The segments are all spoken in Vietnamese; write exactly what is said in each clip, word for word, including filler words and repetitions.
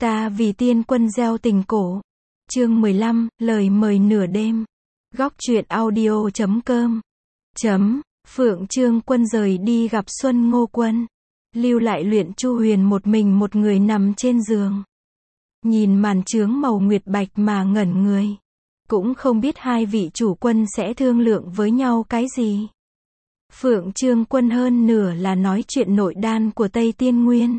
Ta vì tiên quân gieo tình cổ. Chương mười lăm, lời mời nửa đêm. Góc truyện audio chấm com. Chấm, Phượng Trương Quân rời đi gặp Xuân Ngô Quân. Lưu lại Luyện Chu Huyền một mình một người nằm trên giường. Nhìn màn trướng màu nguyệt bạch mà ngẩn người. Cũng không biết hai vị chủ quân sẽ thương lượng với nhau cái gì. Phượng Trương Quân hơn nửa là nói chuyện nội đan của Tây Tiên Nguyên.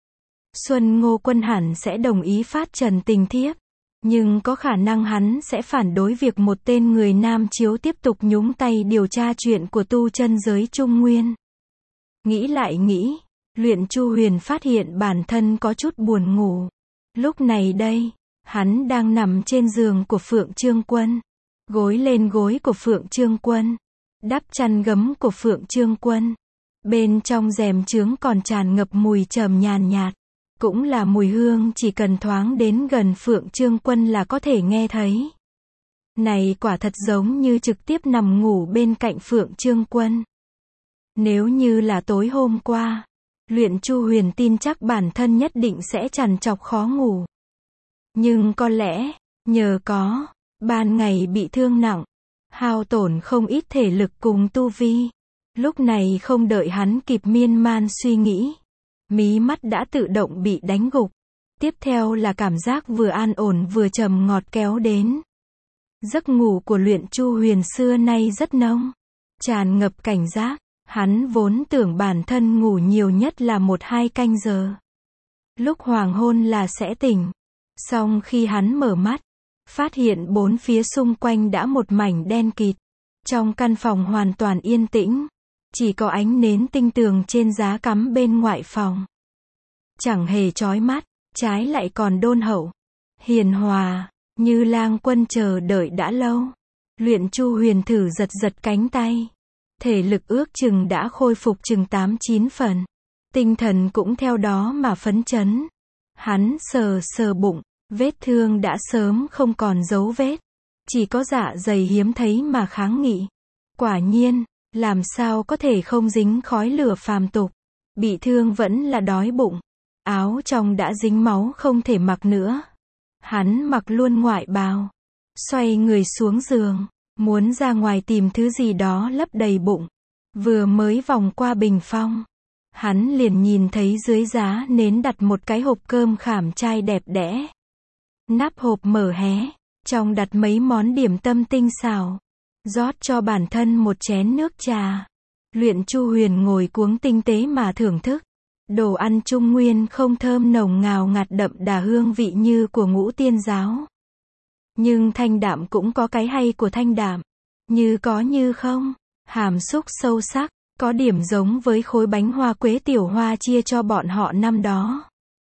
Xuân Ngô Quân hẳn sẽ đồng ý phát trần tình thiếp. Nhưng có khả năng hắn sẽ phản đối việc một tên người Nam Chiếu tiếp tục nhúng tay điều tra chuyện của tu chân giới Trung Nguyên. Nghĩ lại nghĩ, Luyện Chu Huyền phát hiện bản thân có chút buồn ngủ. Lúc này đây, hắn đang nằm trên giường của Phượng Trương Quân. Gối lên gối của Phượng Trương Quân. Đắp chăn gấm của Phượng Trương Quân. Bên trong rèm trướng còn tràn ngập mùi trầm nhàn nhạt. Cũng là mùi hương chỉ cần thoáng đến gần Phượng Trương Quân là có thể nghe thấy. Này quả thật giống như trực tiếp nằm ngủ bên cạnh Phượng Trương Quân. Nếu như là tối hôm qua, Luyện Chu Huyền tin chắc bản thân nhất định sẽ trằn trọc khó ngủ. Nhưng có lẽ, nhờ có, ban ngày bị thương nặng, hao tổn không ít thể lực cùng tu vi. Lúc này không đợi hắn kịp miên man suy nghĩ. Mí mắt đã tự động bị đánh gục. Tiếp theo là cảm giác vừa an ổn vừa trầm ngọt kéo đến. Giấc ngủ của Luyện Chu Huyền xưa nay rất nông. Tràn ngập cảnh giác. Hắn vốn tưởng bản thân ngủ nhiều nhất là một hai canh giờ. Lúc hoàng hôn là sẽ tỉnh. Song khi hắn mở mắt, phát hiện bốn phía xung quanh đã một mảnh đen kịt. Trong căn phòng hoàn toàn yên tĩnh. Chỉ có ánh nến tinh tường trên giá cắm bên ngoại phòng. Chẳng hề chói mắt, trái lại còn đôn hậu. Hiền hòa, như lang quân chờ đợi đã lâu. Luyện Chu Huyền thử giật giật cánh tay. Thể lực ước chừng đã khôi phục chừng tám chín phần. Tinh thần cũng theo đó mà phấn chấn. Hắn sờ sờ bụng, vết thương đã sớm không còn dấu vết. Chỉ có dạ dày hiếm thấy mà kháng nghị. Quả nhiên, làm sao có thể không dính khói lửa phàm tục. Bị thương vẫn là đói bụng. Áo trong đã dính máu không thể mặc nữa. Hắn mặc luôn ngoại bào. Xoay người xuống giường. Muốn ra ngoài tìm thứ gì đó lấp đầy bụng. Vừa mới vòng qua bình phong. Hắn liền nhìn thấy dưới giá nến đặt một cái hộp cơm khảm trai đẹp đẽ. Nắp hộp mở hé. Trong đặt mấy món điểm tâm tinh xảo. Rót cho bản thân một chén nước trà. Luyện Chu Huyền ngồi cuống tinh tế mà thưởng thức. Đồ ăn Trung Nguyên không thơm nồng ngào ngạt đậm đà hương vị như của Ngũ Tiên Giáo. Nhưng thanh đạm cũng có cái hay của thanh đạm. Như có như không. Hàm xúc sâu sắc. Có điểm giống với khối bánh hoa quế tiểu hoa chia cho bọn họ năm đó.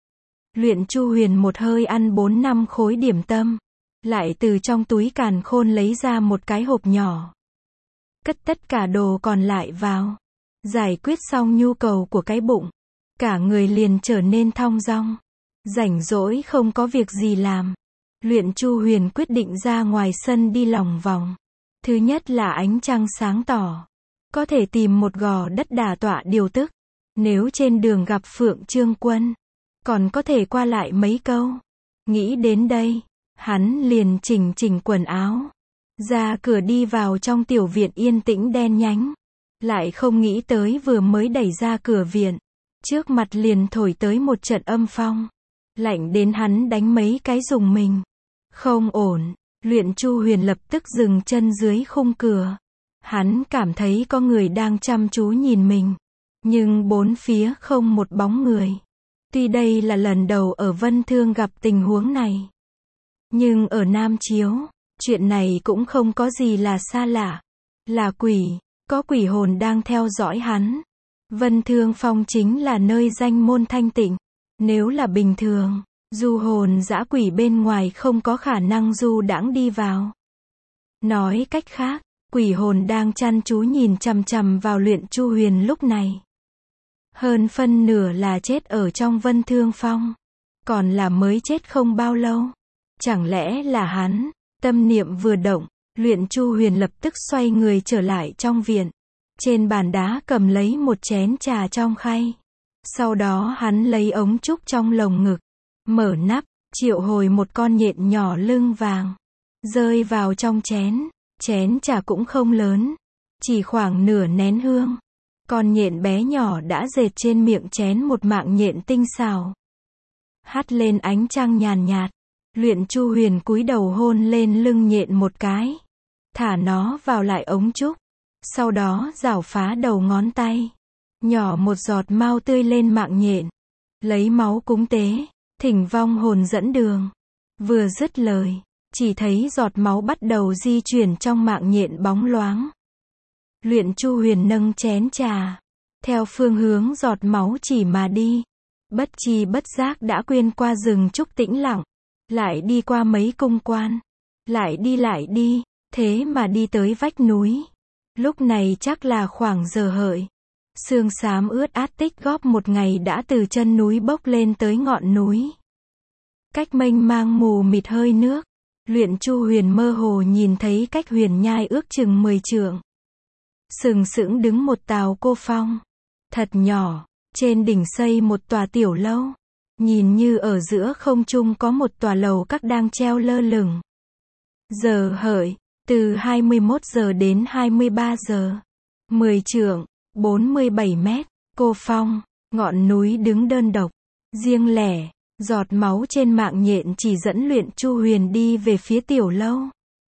Luyện Chu Huyền một hơi ăn bốn năm khối điểm tâm. Lại từ trong túi càn khôn lấy ra một cái hộp nhỏ. Cất tất cả đồ còn lại vào. Giải quyết xong nhu cầu của cái bụng. Cả người liền trở nên thong dong. Rảnh rỗi không có việc gì làm. Luyện Chu Huyền quyết định ra ngoài sân đi lòng vòng. Thứ nhất là ánh trăng sáng tỏ. Có thể tìm một gò đất đả tọa điều tức. Nếu trên đường gặp Phượng Trương Quân. Còn có thể qua lại mấy câu. Nghĩ đến đây. Hắn liền chỉnh chỉnh quần áo. Ra cửa đi vào trong tiểu viện yên tĩnh đen nhánh. Lại không nghĩ tới vừa mới đẩy ra cửa viện. Trước mặt liền thổi tới một trận âm phong. Lạnh đến hắn đánh mấy cái rùng mình. Không ổn. Luyện Chu Huyền lập tức dừng chân dưới khung cửa. Hắn cảm thấy có người đang chăm chú nhìn mình. Nhưng bốn phía không một bóng người. Tuy đây là lần đầu ở Vân Thương gặp tình huống này. Nhưng ở Nam Chiếu, chuyện này cũng không có gì là xa lạ. Là quỷ, có quỷ hồn đang theo dõi hắn. Vân Thương Phong chính là nơi danh môn thanh tịnh. Nếu là bình thường, du hồn dã quỷ bên ngoài không có khả năng du đãng đi vào. Nói cách khác, quỷ hồn đang chăm chú nhìn chằm chằm vào Luyện Chu Huyền lúc này. Hơn phân nửa là chết ở trong Vân Thương Phong. Còn là mới chết không bao lâu. Chẳng lẽ là hắn? Tâm niệm vừa động, Luyện Chu Huyền lập tức xoay người trở lại trong viện. Trên bàn đá cầm lấy một chén trà trong khay. Sau đó hắn lấy ống trúc trong lồng ngực. mở nắp, triệu hồi một con nhện nhỏ lưng vàng, rơi vào trong chén. Chén trà cũng không lớn, chỉ khoảng nửa nén hương. Con nhện bé nhỏ đã dệt trên miệng chén một mạng nhện tinh xảo. Hắt lên ánh trăng nhàn nhạt, Luyện Chu Huyền cúi đầu hôn lên lưng nhện một cái, thả nó vào lại ống trúc, sau đó rảo phá đầu ngón tay, nhỏ một giọt mao tươi lên mạng nhện, lấy máu cúng tế, thỉnh vong hồn dẫn đường. Vừa dứt lời, chỉ thấy giọt máu bắt đầu di chuyển trong mạng nhện bóng loáng. Luyện Chu Huyền nâng chén trà, theo phương hướng giọt máu chỉ mà đi, bất chi bất giác đã quyên qua rừng trúc tĩnh lặng, lại đi qua mấy cung quan, lại đi lại đi, thế mà đi tới vách núi. Lúc này chắc là khoảng giờ hợi. Sương xám ướt át tích góp một ngày đã từ chân núi bốc lên tới ngọn núi. Cách mênh mang mù mịt hơi nước, Luyện Chu Huyền mơ hồ nhìn thấy cách huyền nhai ước chừng mười trượng. Sừng sững đứng một tàu cô phong, thật nhỏ, trên đỉnh xây một tòa tiểu lâu. Nhìn như ở giữa không trung có một tòa lầu các đang treo lơ lửng. Giờ hợi, từ hai mươi mốt giờ đến hai mươi ba giờ. mười trượng, bốn mươi bảy mét, cô phong, ngọn núi đứng đơn độc, riêng lẻ, giọt máu trên mạng nhện chỉ dẫn Luyện Chu Huyền đi về phía tiểu lâu.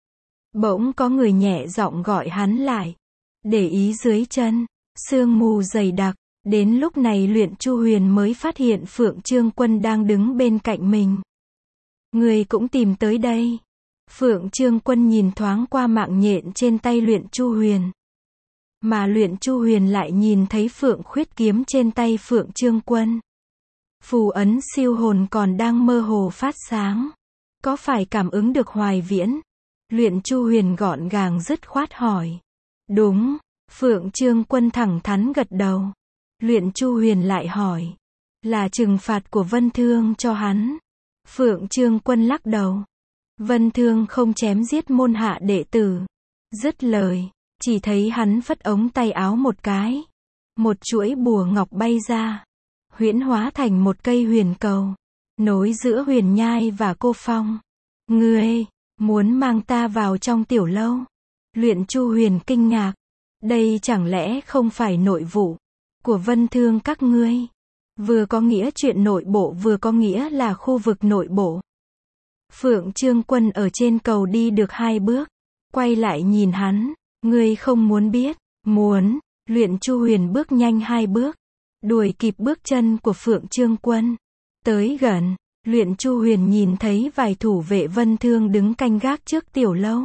Bỗng có người nhẹ giọng gọi hắn lại. Để ý dưới chân, sương mù dày đặc. Đến lúc này Luyện Chu Huyền mới phát hiện Phượng Trương Quân đang đứng bên cạnh mình. Người cũng tìm tới đây. Phượng Trương Quân nhìn thoáng qua mạng nhện trên tay Luyện Chu Huyền. Mà Luyện Chu Huyền lại nhìn thấy Phượng Khuyết kiếm trên tay Phượng Trương Quân. Phù ấn siêu hồn còn đang mơ hồ phát sáng. Có phải cảm ứng được Hoài Viễn? Luyện Chu Huyền gọn gàng dứt khoát hỏi. Đúng, Phượng Trương Quân thẳng thắn gật đầu. Luyện Chu Huyền lại hỏi. Là trừng phạt của Vân Thương cho hắn. Phượng Trương Quân lắc đầu. Vân Thương không chém giết môn hạ đệ tử. Dứt lời, chỉ thấy hắn phất ống tay áo một cái. Một chuỗi bùa ngọc bay ra. Huyễn hóa thành một cây huyền cầu. Nối giữa huyền nhai và cô phong. Ngươi, muốn mang ta vào trong tiểu lâu. Luyện Chu Huyền kinh ngạc. Đây chẳng lẽ không phải nội vụ của Vân Thương các ngươi? Vừa có nghĩa chuyện nội bộ vừa có nghĩa là khu vực nội bộ. Phượng Trương Quân ở trên cầu đi được hai bước, quay lại nhìn hắn. Ngươi không muốn biết? Muốn. Luyện Chu Huyền bước nhanh hai bước, đuổi kịp bước chân của Phượng Trương Quân. Tới gần, Luyện Chu Huyền nhìn thấy vài thủ vệ Vân Thương đứng canh gác trước tiểu lâu.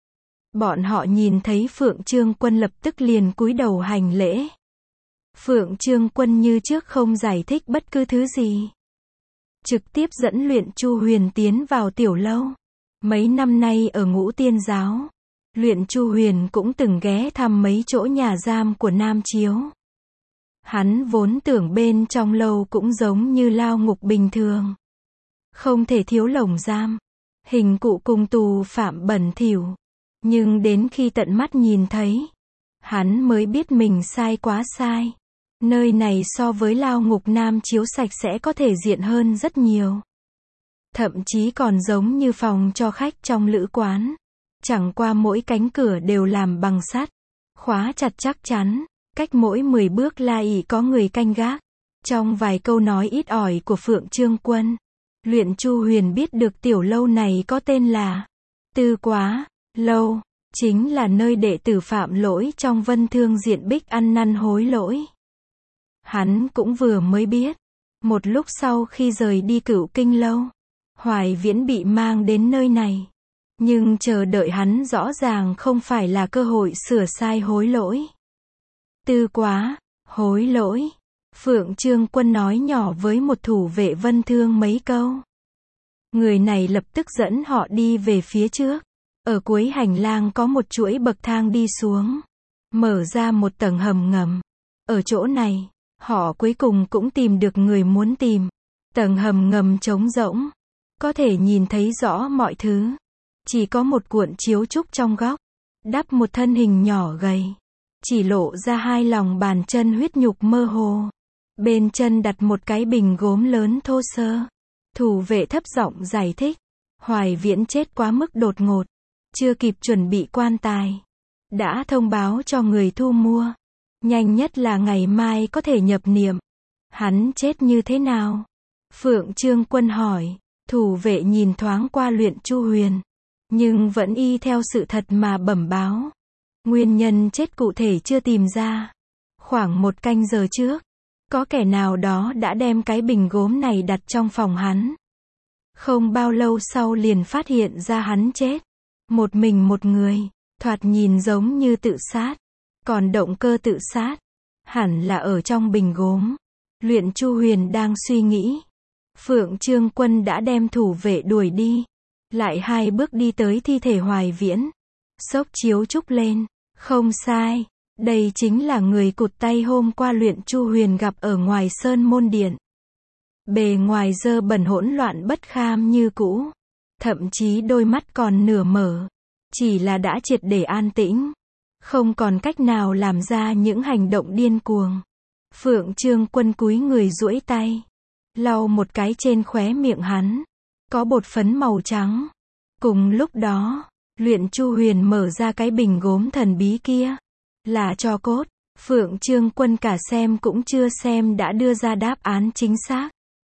Bọn họ nhìn thấy Phượng Trương Quân lập tức liền cúi đầu hành lễ. Phượng Trương Quân như trước không giải thích bất cứ thứ gì. Trực tiếp dẫn Luyện Chu Huyền tiến vào tiểu lâu. Mấy năm nay ở Ngũ Tiên Giáo, Luyện Chu Huyền cũng từng ghé thăm mấy chỗ nhà giam của Nam Chiếu. Hắn vốn tưởng bên trong lâu cũng giống như lao ngục bình thường. Không thể thiếu lồng giam, hình cụ cùng tù phạm bẩn thỉu. Nhưng đến khi tận mắt nhìn thấy, hắn mới biết mình sai quá sai. Nơi này so với lao ngục Nam Chiếu sạch sẽ có thể diện hơn rất nhiều. Thậm chí còn giống như phòng cho khách trong lữ quán. Chẳng qua mỗi cánh cửa đều làm bằng sắt, khóa chặt chắc chắn, cách mỗi mười bước là ỷ có người canh gác. Trong vài câu nói ít ỏi của Phượng Trương Quân, Luyện Chu Huyền biết được tiểu lâu này có tên là Tư Quá Lâu, chính là nơi đệ tử phạm lỗi trong Vân Thương diện bích ăn năn hối lỗi. Hắn cũng vừa mới biết, một lúc sau khi rời đi Cửu Kinh Lâu, Hoài Viễn bị mang đến nơi này. Nhưng chờ đợi hắn rõ ràng không phải là cơ hội sửa sai hối lỗi. Tư Quá, hối lỗi. Phượng Trương Quân nói nhỏ với một thủ vệ Vân Thương mấy câu. Người này lập tức dẫn họ đi về phía trước. Ở cuối hành lang có một chuỗi bậc thang đi xuống, mở ra một tầng hầm ngầm. Ở chỗ này, họ cuối cùng cũng tìm được người muốn tìm. Tầng hầm ngầm trống rỗng, có thể nhìn thấy rõ mọi thứ. Chỉ có một cuộn chiếu trúc trong góc, đắp một thân hình nhỏ gầy, chỉ lộ ra hai lòng bàn chân huyết nhục mơ hồ. Bên chân đặt một cái bình gốm lớn thô sơ. Thủ vệ thấp giọng giải thích. Hoài Viễn chết quá mức đột ngột. Chưa kịp chuẩn bị quan tài. Đã thông báo cho người thu mua. Nhanh nhất là ngày mai có thể nhập niệm. Hắn chết như thế nào? Phượng Trương Quân hỏi. Thủ vệ nhìn thoáng qua Luyện Chu Huyền. Nhưng vẫn y theo sự thật mà bẩm báo. Nguyên nhân chết cụ thể chưa tìm ra. Khoảng một canh giờ trước, có kẻ nào đó đã đem cái bình gốm này đặt trong phòng hắn. Không bao lâu sau liền phát hiện ra hắn chết. Một mình một người, thoạt nhìn giống như tự sát. Còn động cơ tự sát, hẳn là ở trong bình gốm. Luyện Chu Huyền đang suy nghĩ. Phượng Trương Quân đã đem thủ vệ đuổi đi. Lại hai bước đi tới thi thể Hoài Viễn. Xốc chiếu trúc lên. Không sai. Đây chính là người cụt tay hôm qua Luyện Chu Huyền gặp ở ngoài Sơn Môn Điện. Bề ngoài dơ bẩn hỗn loạn bất kham như cũ. Thậm chí đôi mắt còn nửa mở. Chỉ là đã triệt để an tĩnh. Không còn cách nào làm ra những hành động điên cuồng. Phượng Trương Quân cúi người duỗi tay. Lau một cái trên khóe miệng hắn. Có bột phấn màu trắng. Cùng lúc đó, Luyện Chu Huyền mở ra cái bình gốm thần bí kia. Là tro cốt. Phượng Trương Quân cả xem cũng chưa xem đã đưa ra đáp án chính xác.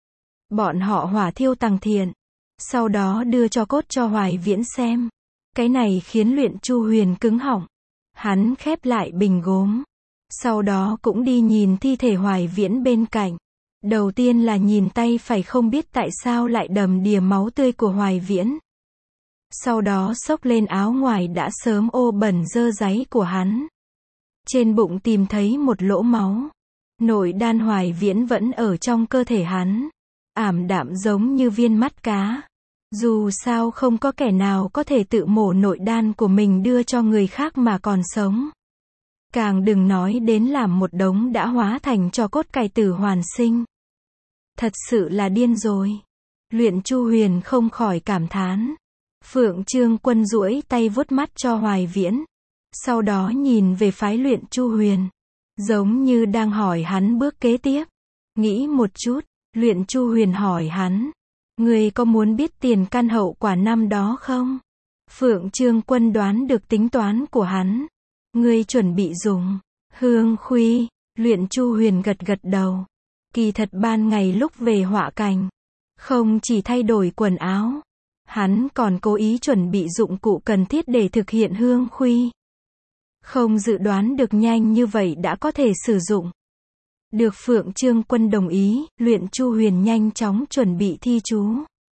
Bọn họ hỏa thiêu Tằng Thiện. Sau đó đưa tro cốt cho Hoài Viễn xem. Cái này khiến Luyện Chu Huyền cứng họng. Hắn khép lại bình gốm. Sau đó cũng đi nhìn thi thể Hoài Viễn bên cạnh. Đầu tiên là nhìn tay phải không biết tại sao lại đầm đìa máu tươi của Hoài Viễn. Sau đó xốc lên áo ngoài đã sớm ô bẩn dơ dáy của hắn. Trên bụng tìm thấy một lỗ máu. Nội đan Hoài Viễn vẫn ở trong cơ thể hắn. Ảm đạm giống như viên mắt cá. Dù sao không có kẻ nào có thể tự mổ nội đan của mình đưa cho người khác mà còn sống. Càng đừng nói đến làm một đống đã hóa thành tro cốt cải tử hoàn sinh. Thật sự là điên rồi. Luyện Chu Huyền không khỏi cảm thán. Phượng Trương Quân duỗi tay vuốt mắt cho Hoài Viễn. Sau đó nhìn về phái Luyện Chu Huyền. Giống như đang hỏi hắn bước kế tiếp. Nghĩ một chút, Luyện Chu Huyền hỏi hắn. Người có muốn biết tiền căn hậu quả năm đó không? Phượng Trương Quân đoán được tính toán của hắn. Ngươi chuẩn bị dùng hương khuy. Luyện Chu Huyền gật gật đầu. Kỳ thật ban ngày lúc về họa cảnh, không chỉ thay đổi quần áo, hắn còn cố ý chuẩn bị dụng cụ cần thiết để thực hiện hương khuy. Không dự đoán được nhanh như vậy đã có thể sử dụng. Được Phượng Trương Quân đồng ý, Luyện Chu Huyền nhanh chóng chuẩn bị thi chú.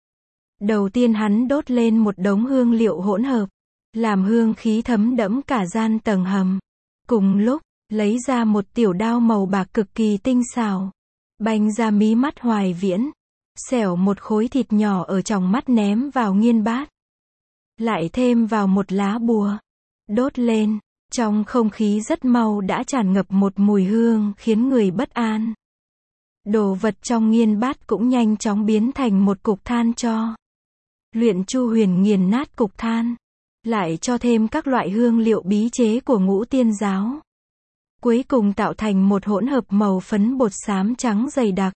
Đầu tiên hắn đốt lên một đống hương liệu hỗn hợp, làm hương khí thấm đẫm cả gian tầng hầm. Cùng lúc, lấy ra một tiểu đao màu bạc cực kỳ tinh xảo, banh ra mí mắt Hoài Viễn, xẻo một khối thịt nhỏ ở trong mắt ném vào nghiên bát. Lại thêm vào một lá bùa, đốt lên. Trong không khí rất mau đã tràn ngập một mùi hương khiến người bất an. Đồ vật trong nghiên bát cũng nhanh chóng biến thành một cục than tro. Luyện Chu Huyền nghiền nát cục than, lại cho thêm các loại hương liệu bí chế của Ngũ Tiên giáo. Cuối cùng tạo thành một hỗn hợp màu phấn bột xám trắng dày đặc.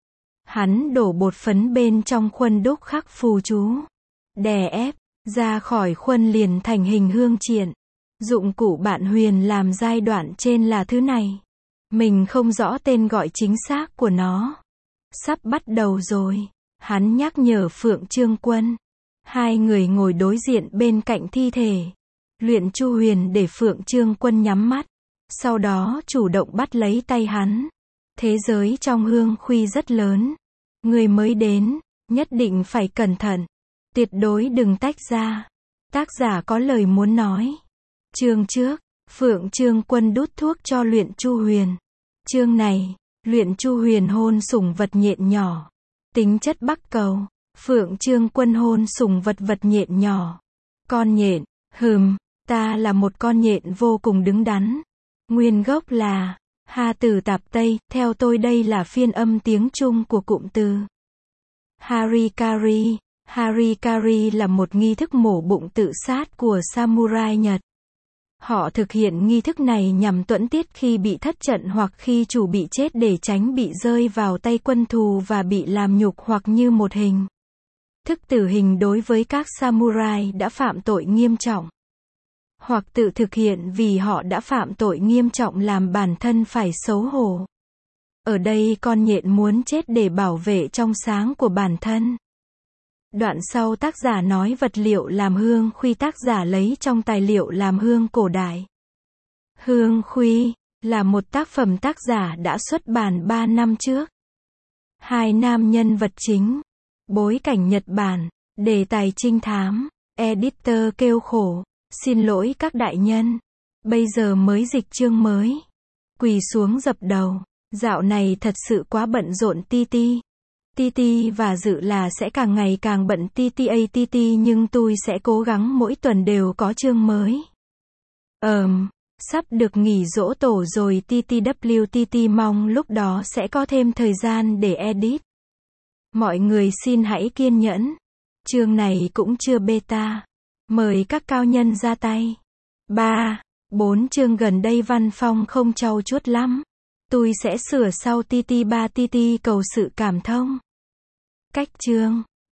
Hắn đổ bột phấn bên trong khuôn đúc khắc phù chú. Đè ép, ra khỏi khuôn liền thành hình hương triện. Dụng cụ bạn Huyền làm giai đoạn trên là thứ này. Mình không rõ tên gọi chính xác của nó. Sắp bắt đầu rồi. Hắn nhắc nhở Phượng Trương Quân. Hai người ngồi đối diện bên cạnh thi thể. Luyện Chu Huyền để Phượng Trương Quân nhắm mắt. Sau đó chủ động bắt lấy tay hắn. Thế giới trong hương khuy rất lớn. Người mới đến, nhất định phải cẩn thận. Tuyệt đối đừng tách ra. Tác giả có lời muốn nói. Chương trước, Phượng Trương Quân đút thuốc cho Luyện Chu Huyền. Chương này, Luyện Chu Huyền hôn sủng vật nhện nhỏ. Tính chất bắc cầu. Phượng Trương Quân hôn sủng vật vật nhện nhỏ. Con nhện, hừm, ta là một con nhện vô cùng đứng đắn. Nguyên gốc là Ha từ tạp Tây, theo tôi đây là phiên âm tiếng Trung của cụm từ Harikari. Harikari là một nghi thức mổ bụng tự sát của samurai Nhật. Họ thực hiện nghi thức này nhằm tuẫn tiết khi bị thất trận hoặc khi chủ bị chết để tránh bị rơi vào tay quân thù và bị làm nhục hoặc như một hình thức tử hình đối với các samurai đã phạm tội nghiêm trọng. Hoặc tự thực hiện vì họ đã phạm tội nghiêm trọng làm bản thân phải xấu hổ. Ở đây con nhện muốn chết để bảo vệ trong sáng của bản thân. Đoạn sau tác giả nói vật liệu làm hương khuy tác giả lấy trong tài liệu làm hương cổ đại. Hương khuy là một tác phẩm tác giả đã xuất bản ba năm trước. Hai nam nhân vật chính. Bối cảnh Nhật Bản. Đề tài trinh thám. Editor kêu khổ. Xin lỗi các đại nhân. Bây giờ mới dịch chương mới. Quỳ xuống dập đầu. Dạo này thật sự quá bận rộn ti ti. Ti ti và dự là sẽ càng ngày càng bận ti ti a ti ti nhưng tôi sẽ cố gắng mỗi tuần đều có chương mới. Ờm, sắp được nghỉ giỗ tổ rồi ti ti vê ti ti mong lúc đó sẽ có thêm thời gian để edit. Mọi người xin hãy kiên nhẫn. Chương này cũng chưa beta. Mời các cao nhân ra tay. ba, bốn chương gần đây văn phong không trau chuốt lắm. Tôi sẽ sửa sau ti ti ba ti ti cầu sự cảm thông. Cách chương